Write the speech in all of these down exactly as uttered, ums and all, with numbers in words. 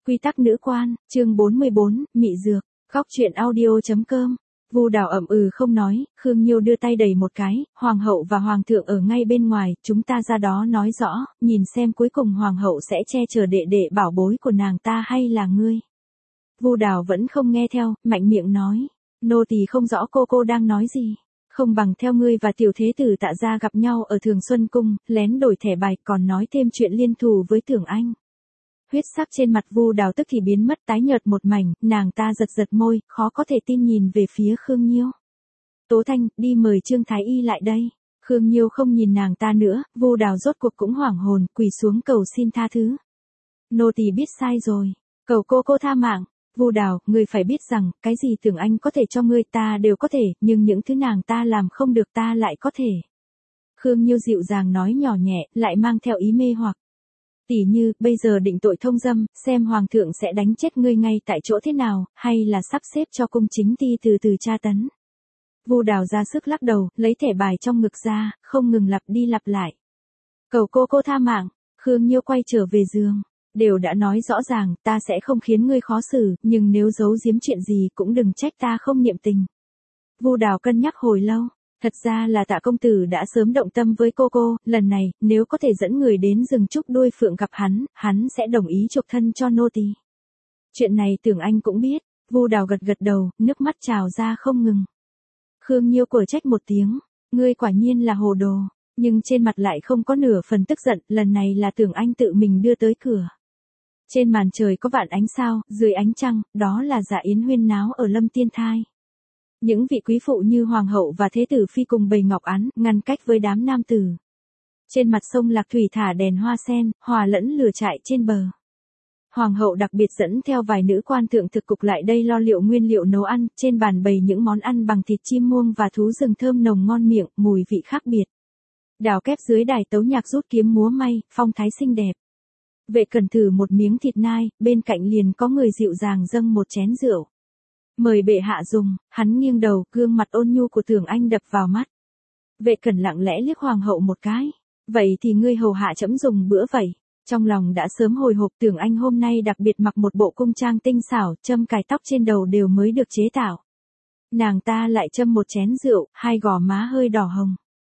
Quy tắc nữ quan, chương bốn mươi bốn, mị dược, góc truyện audio.com. Vu Đào ậm ừ không nói, Khương Nhiêu đưa tay đẩy một cái, hoàng hậu và hoàng thượng ở ngay bên ngoài, chúng ta ra đó nói rõ, nhìn xem cuối cùng hoàng hậu sẽ che chở đệ đệ bảo bối của nàng ta hay là ngươi. Vu Đào vẫn không nghe theo, mạnh miệng nói, nô tỳ không rõ cô cô đang nói gì. Không bằng theo ngươi và tiểu thế tử Tạ gia gặp nhau ở Thường Xuân Cung, lén đổi thẻ bài còn nói thêm chuyện liên thù với Tưởng Anh. Huyết sắc trên mặt Vu Đào tức thì biến mất tái nhợt một mảnh, nàng ta giật giật môi, khó có thể tin nhìn về phía Khương Nhiêu. Tố Thanh, đi mời Trương Thái Y lại đây. Khương Nhiêu không nhìn nàng ta nữa, Vu Đào rốt cuộc cũng hoảng hồn, quỳ xuống cầu xin tha thứ. Nô tỳ biết sai rồi, cầu cô cô tha mạng. Vu Đào, ngươi phải biết rằng, cái gì Tưởng Anh có thể cho ngươi ta đều có thể, nhưng những thứ nàng ta làm không được ta lại có thể. Khương Nhiêu dịu dàng nói nhỏ nhẹ, lại mang theo ý mê hoặc. Tỷ như, bây giờ định tội thông dâm, xem hoàng thượng sẽ đánh chết ngươi ngay tại chỗ thế nào, hay là sắp xếp cho cung chính ti từ từ tra tấn. Vu Đào ra sức lắc đầu, lấy thẻ bài trong ngực ra, không ngừng lặp đi lặp lại. Cầu cô cô tha mạng, Khương Nhiêu quay trở về giường. Đều đã nói rõ ràng, ta sẽ không khiến ngươi khó xử, nhưng nếu giấu giếm chuyện gì cũng đừng trách ta không niệm tình. Vu Đào cân nhắc hồi lâu. Thật ra là Tạ công tử đã sớm động tâm với cô cô, lần này, nếu có thể dẫn người đến rừng trúc đuôi phượng gặp hắn, hắn sẽ đồng ý chuộc thân cho nô tỳ. Chuyện này Tưởng Anh cũng biết, Vu Đào gật gật đầu, nước mắt trào ra không ngừng. Khương Nhiêu của trách một tiếng, ngươi quả nhiên là hồ đồ, nhưng trên mặt lại không có nửa phần tức giận, lần này là Tưởng Anh tự mình đưa tới cửa. Trên màn trời có vạn ánh sao, dưới ánh trăng, đó là dạ yến huyên náo ở Lâm Tiên Thai. Những vị quý phụ như hoàng hậu và thế tử phi cùng bầy ngọc án, ngăn cách với đám nam tử. Trên mặt sông Lạc Thủy thả đèn hoa sen, hòa lẫn lửa trại trên bờ. Hoàng hậu đặc biệt dẫn theo vài nữ quan thượng thực cục lại đây lo liệu nguyên liệu nấu ăn, trên bàn bày những món ăn bằng thịt chim muông và thú rừng thơm nồng ngon miệng, mùi vị khác biệt. Đào kép dưới đài tấu nhạc rút kiếm múa may, phong thái xinh đẹp. Vệ Cẩn thử một miếng thịt nai, bên cạnh liền có người dịu dàng dâng một chén rượu. Mời bệ hạ dùng, hắn nghiêng đầu, gương mặt ôn nhu của Tưởng Anh đập vào mắt. Vệ Cẩn lặng lẽ liếc hoàng hậu một cái. Vậy thì ngươi hầu hạ trẫm dùng bữa vậy. Trong lòng đã sớm hồi hộp, Tưởng Anh hôm nay đặc biệt mặc một bộ cung trang tinh xảo, châm cài tóc trên đầu đều mới được chế tạo. Nàng ta lại châm một chén rượu, hai gò má hơi đỏ hồng.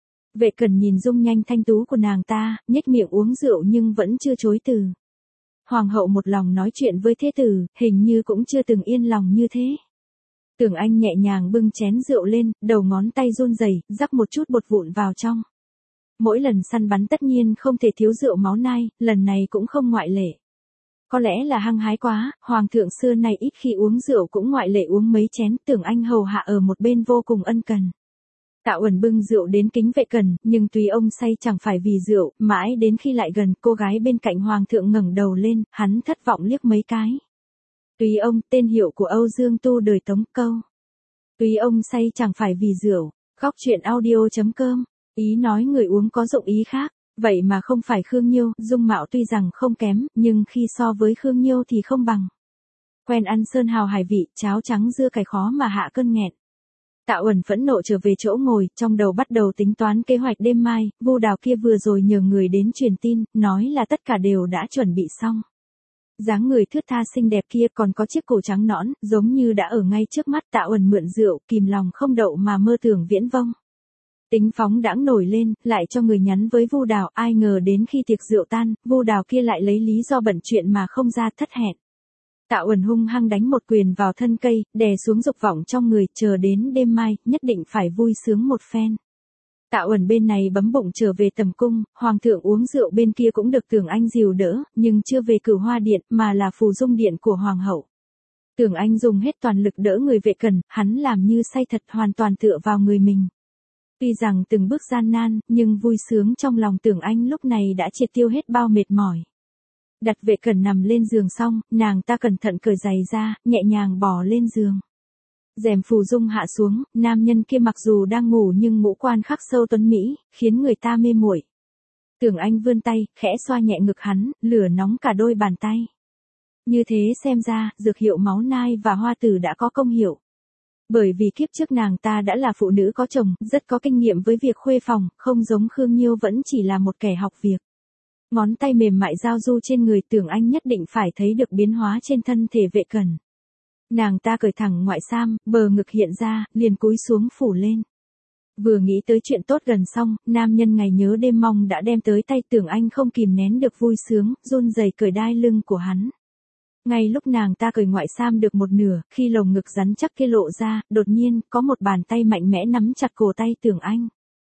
Vệ Cẩn nhìn dung nhanh thanh tú của nàng ta, nhếch miệng uống rượu nhưng vẫn chưa chối từ. Hoàng hậu một lòng nói chuyện với thế tử, hình như cũng chưa từng yên lòng như thế. Tưởng Anh nhẹ nhàng bưng chén rượu lên, đầu ngón tay run rẩy, rắc một chút bột vụn vào trong. Mỗi lần săn bắn tất nhiên không thể thiếu rượu máu nai, lần này cũng không ngoại lệ. Có lẽ là hăng hái quá, hoàng thượng xưa nay ít khi uống rượu cũng ngoại lệ uống mấy chén, Tưởng Anh hầu hạ ở một bên vô cùng ân cần. Tạ Uẩn bưng rượu đến kính Vệ Cẩn, nhưng tùy ông say chẳng phải vì rượu, mãi đến khi lại gần, cô gái bên cạnh hoàng thượng ngẩng đầu lên, hắn thất vọng liếc mấy cái. Tùy ông, tên hiệu của Âu Dương Tu đời Tống Câu. Tùy ông say chẳng phải vì rượu, góc truyện audio.com, ý nói người uống có dụng ý khác, vậy mà không phải Khương Nhiêu, dung mạo tuy rằng không kém, nhưng khi so với Khương Nhiêu thì không bằng. Quen ăn sơn hào hải vị, cháo trắng dưa cải khó mà hạ cơn nghẹn. Tạ Uẩn phẫn nộ trở về chỗ ngồi, trong đầu bắt đầu tính toán kế hoạch đêm mai, Vu Đào kia vừa rồi nhờ người đến truyền tin, nói là tất cả đều đã chuẩn bị xong. Dáng người thướt tha xinh đẹp kia còn có chiếc cổ trắng nõn, giống như đã ở ngay trước mắt. Tạ Uẩn mượn rượu, kìm lòng không đậu mà mơ tưởng viễn vông. Tính phóng đãng nổi lên, lại cho người nhắn với Vu Đào, ai ngờ đến khi tiệc rượu tan, Vu Đào kia lại lấy lý do bận chuyện mà không ra, thất hẹn. Tạ Uẩn hung hăng đánh một quyền vào thân cây, đè xuống dục vọng trong người, chờ đến đêm mai, nhất định phải vui sướng một phen. Tạ Uẩn bên này bấm bụng trở về tầm cung, hoàng thượng uống rượu bên kia cũng được Tưởng Anh dìu đỡ, nhưng chưa về Cửu Hoa điện, mà là Phù Dung điện của hoàng hậu. Tưởng Anh dùng hết toàn lực đỡ người Vệ Cẩn, hắn làm như say thật, hoàn toàn tựa vào người mình. Tuy rằng từng bước gian nan, nhưng vui sướng trong lòng Tưởng Anh lúc này đã triệt tiêu hết bao mệt mỏi. Đặt Vệ Cẩn nằm lên giường xong, nàng ta cẩn thận cởi giày ra, nhẹ nhàng bò lên giường. Rèm Phù Dung hạ xuống, nam nhân kia mặc dù đang ngủ nhưng ngũ quan khắc sâu tuấn mỹ, khiến người ta mê muội. Tưởng Anh vươn tay, khẽ xoa nhẹ ngực hắn, lửa nóng cả đôi bàn tay. Như thế xem ra, dược hiệu máu nai và hoa tử đã có công hiệu. Bởi vì kiếp trước nàng ta đã là phụ nữ có chồng, rất có kinh nghiệm với việc khuê phòng, không giống Khương Nhiêu vẫn chỉ là một kẻ học việc. Ngón tay mềm mại giao du trên người Tưởng Anh nhất định phải thấy được biến hóa trên thân thể Vệ Cẩn. Nàng ta cởi thẳng ngoại sam, bờ ngực hiện ra, liền cúi xuống phủ lên. Vừa nghĩ tới chuyện tốt gần xong, nam nhân ngày nhớ đêm mong đã đem tới tay Tưởng Anh không kìm nén được vui sướng, run rẩy cởi đai lưng của hắn. Ngay lúc nàng ta cởi ngoại sam được một nửa, khi lồng ngực rắn chắc kia lộ ra, đột nhiên, có một bàn tay mạnh mẽ nắm chặt cổ tay Tưởng Anh.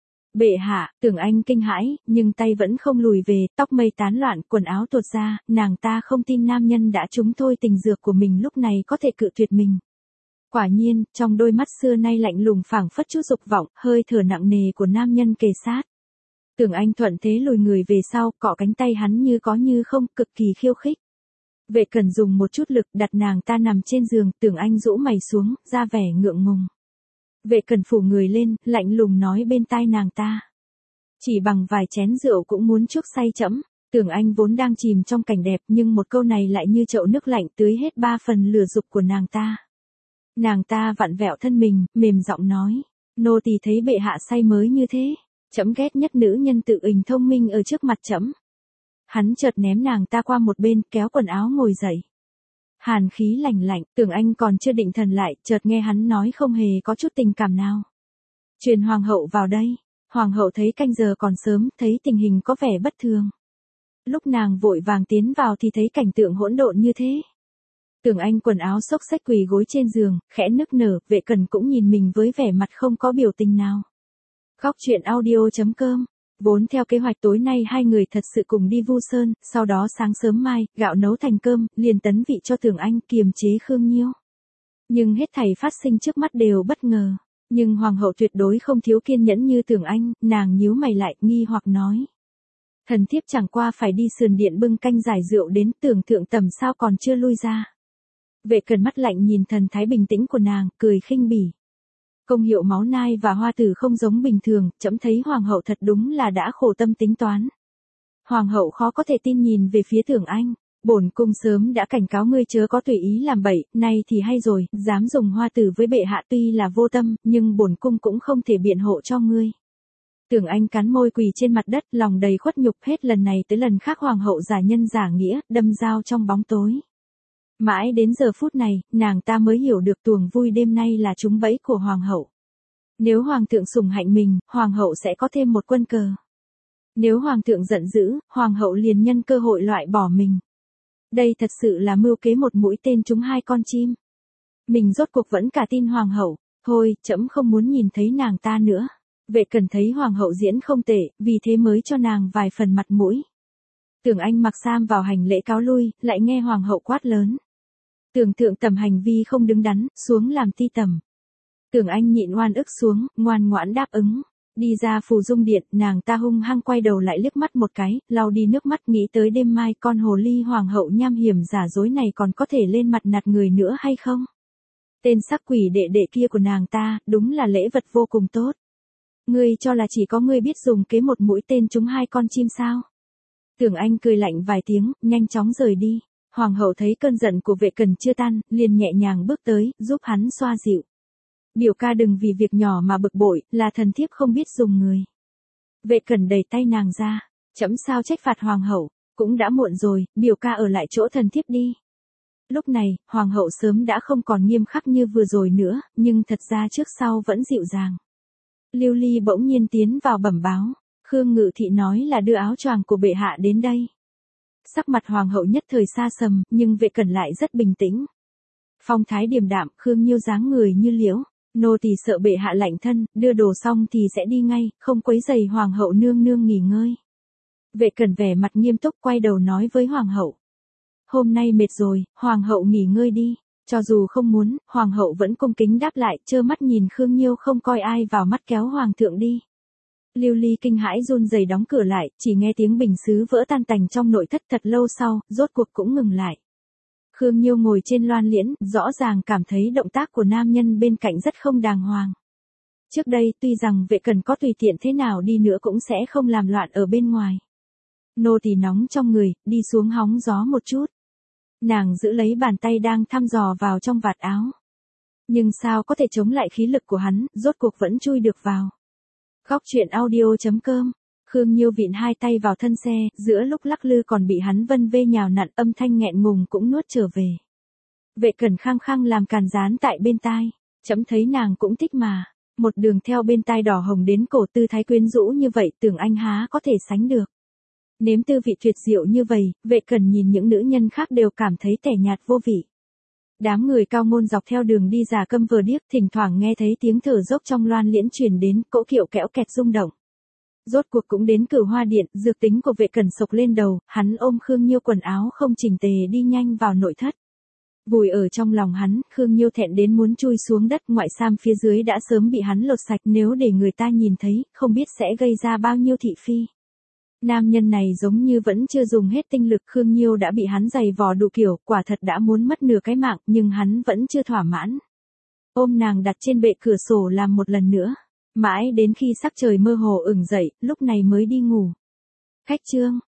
Bệ hạ, Tưởng Anh kinh hãi, nhưng tay vẫn không lùi về, tóc mây tán loạn, quần áo tuột ra, nàng ta không tin nam nhân đã trúng thôi tình dược của mình lúc này có thể cự tuyệt mình. Quả nhiên, trong đôi mắt xưa nay lạnh lùng phảng phất chút dục vọng, hơi thở nặng nề của nam nhân kề sát. Tưởng Anh thuận thế lùi người về sau, cọ cánh tay hắn như có như không, cực kỳ khiêu khích. Vệ Cẩn dùng một chút lực đặt nàng ta nằm trên giường, Tưởng Anh rũ mày xuống, ra vẻ ngượng ngùng. Vệ Cẩn phủ người lên, lạnh lùng nói bên tai nàng ta. Chỉ bằng vài chén rượu cũng muốn chuốc say trẫm. Tưởng Anh vốn đang chìm trong cảnh đẹp nhưng một câu này lại như chậu nước lạnh tưới hết ba phần lửa dục của nàng ta. Nàng ta vặn vẹo thân mình, mềm giọng nói. Nô tỳ thấy bệ hạ say mới như thế. Trẫm ghét nhất nữ nhân tự ình thông minh ở trước mặt trẫm. Hắn chợt ném nàng ta qua một bên, kéo quần áo ngồi dậy. Hàn khí lạnh lạnh, Tưởng Anh còn chưa định thần lại, chợt nghe hắn nói không hề có chút tình cảm nào. Truyền hoàng hậu vào đây. Hoàng hậu thấy canh giờ còn sớm, thấy tình hình có vẻ bất thường. Lúc nàng vội vàng tiến vào thì thấy cảnh tượng hỗn độn như thế. Tưởng Anh quần áo xốc xách quỳ gối trên giường, khẽ nức nở, Vệ Cẩn cũng nhìn mình với vẻ mặt không có biểu tình nào. Khóc chuyện audio chấm com. Vốn theo kế hoạch tối nay hai người thật sự cùng đi Vu Sơn, sau đó sáng sớm mai, gạo nấu thành cơm, liền tấn vị cho Tưởng Anh, kiềm chế Khương Nhiêu. Nhưng hết thảy phát sinh trước mắt đều bất ngờ. Nhưng hoàng hậu tuyệt đối không thiếu kiên nhẫn như Tưởng Anh, nàng nhíu mày lại, nghi hoặc nói. Thần thiếp chẳng qua phải đi sườn điện bưng canh giải rượu đến, Tưởng thượng tầm sao còn chưa lui ra. Vệ Cẩn mắt lạnh nhìn thần thái bình tĩnh của nàng, cười khinh bỉ. Công hiệu máu nai và hoa tử không giống bình thường, trẫm thấy hoàng hậu thật đúng là đã khổ tâm tính toán. Hoàng hậu khó có thể tin nhìn về phía Tưởng Anh. Bổn cung sớm đã cảnh cáo ngươi chớ có tùy ý làm bậy, nay thì hay rồi, dám dùng hoa tử với bệ hạ tuy là vô tâm, nhưng bổn cung cũng không thể biện hộ cho ngươi. Tưởng Anh cắn môi quỳ trên mặt đất, lòng đầy khuất nhục, hết lần này tới lần khác hoàng hậu giả nhân giả nghĩa, đâm dao trong bóng tối. Mãi đến giờ phút này, nàng ta mới hiểu được tuồng vui đêm nay là trúng bẫy của hoàng hậu. Nếu hoàng thượng sủng hạnh mình, hoàng hậu sẽ có thêm một quân cờ. Nếu hoàng thượng giận dữ, hoàng hậu liền nhân cơ hội loại bỏ mình. Đây thật sự là mưu kế một mũi tên trúng hai con chim. Mình rốt cuộc vẫn cả tin hoàng hậu, thôi, trẫm không muốn nhìn thấy nàng ta nữa. Vệ Cẩn thấy hoàng hậu diễn không tệ, vì thế mới cho nàng vài phần mặt mũi. Tưởng Anh mặc sam vào hành lễ cáo lui, lại nghe hoàng hậu quát lớn. Tưởng thượng tầm hành vi không đứng đắn, xuống làm ti tầm. Tưởng Anh nhịn oan ức xuống, ngoan ngoãn đáp ứng. Đi ra phù dung điện, nàng ta hung hăng quay đầu lại liếc mắt một cái, lau đi nước mắt, nghĩ tới đêm mai con hồ ly hoàng hậu nham hiểm giả dối này còn có thể lên mặt nạt người nữa hay không. Tên sắc quỷ đệ đệ kia của nàng ta, đúng là lễ vật vô cùng tốt. Ngươi cho là chỉ có ngươi biết dùng kế một mũi tên trúng hai con chim sao? Tưởng Anh cười lạnh vài tiếng, nhanh chóng rời đi. Hoàng hậu thấy cơn giận của Vệ Cẩn chưa tan, liền nhẹ nhàng bước tới, giúp hắn xoa dịu. Biểu ca đừng vì việc nhỏ mà bực bội, là thần thiếp không biết dùng người. Vệ Cẩn đẩy tay nàng ra, chấm sao trách phạt hoàng hậu, cũng đã muộn rồi, biểu ca ở lại chỗ thần thiếp đi. Lúc này, hoàng hậu sớm đã không còn nghiêm khắc như vừa rồi nữa, nhưng thật ra trước sau vẫn dịu dàng. Lưu Ly bỗng nhiên tiến vào bẩm báo, Khương Ngự Thị nói là đưa áo choàng của bệ hạ đến đây. Sắc mặt hoàng hậu nhất thời xa sầm, nhưng Vệ Cẩn lại rất bình tĩnh. Phong thái điềm đạm, Khương Nhiêu dáng người như liễu, nô tỳ sợ bệ hạ lạnh thân, đưa đồ xong thì sẽ đi ngay, không quấy rầy hoàng hậu nương nương nghỉ ngơi. Vệ Cẩn vẻ mặt nghiêm túc quay đầu nói với hoàng hậu. Hôm nay mệt rồi, hoàng hậu nghỉ ngơi đi. Cho dù không muốn, hoàng hậu vẫn cung kính đáp lại, trơ mắt nhìn Khương Nhiêu không coi ai vào mắt kéo hoàng thượng đi. Lưu Ly kinh hãi run rẩy đóng cửa lại, chỉ nghe tiếng bình sứ vỡ tan tành trong nội thất, thật lâu sau, rốt cuộc cũng ngừng lại. Khương Nhiêu ngồi trên loan liễn, rõ ràng cảm thấy động tác của nam nhân bên cạnh rất không đàng hoàng. Trước đây, tuy rằng Vệ Cẩn có tùy tiện thế nào đi nữa cũng sẽ không làm loạn ở bên ngoài. Nô tỳ nóng trong người, đi xuống hóng gió một chút. Nàng giữ lấy bàn tay đang thăm dò vào trong vạt áo. Nhưng sao có thể chống lại khí lực của hắn, rốt cuộc vẫn chui được vào. Khóc chuyện audio chấm com Khương Nhiêu vịn hai tay vào thân xe, giữa lúc lắc lư còn bị hắn vân vê nhào nặn, âm thanh nghẹn ngùng cũng nuốt trở về. Vệ Cẩn khăng khăng làm càn rán tại bên tai, chấm thấy nàng cũng thích mà. Một đường theo bên tai đỏ hồng đến cổ, tư thái quyến rũ như vậy, tưởng anh há có thể sánh được. Nếm tư vị tuyệt diệu như vậy, Vệ Cẩn nhìn những nữ nhân khác đều cảm thấy tẻ nhạt vô vị. Đám người cao môn dọc theo đường đi già câm vờ điếc, thỉnh thoảng nghe thấy tiếng thở dốc trong loan liễn truyền đến, cỗ kiệu kẽo kẹt rung động. Rốt cuộc cũng đến Cửu Hoa Điện, dược tính của Vệ Cẩn sộc lên đầu, hắn ôm Khương Nhiêu quần áo không chỉnh tề đi nhanh vào nội thất. Vùi ở trong lòng hắn, Khương Nhiêu thẹn đến muốn chui xuống đất, ngoại sam phía dưới đã sớm bị hắn lột sạch, nếu để người ta nhìn thấy, không biết sẽ gây ra bao nhiêu thị phi. Nam nhân này giống như vẫn chưa dùng hết tinh lực, Khương Nhiêu đã bị hắn giày vò đủ kiểu, quả thật đã muốn mất nửa cái mạng, nhưng hắn vẫn chưa thỏa mãn. Ôm nàng đặt trên bệ cửa sổ làm một lần nữa, mãi đến khi sắc trời mơ hồ ửng dậy, lúc này mới đi ngủ. Khách trương,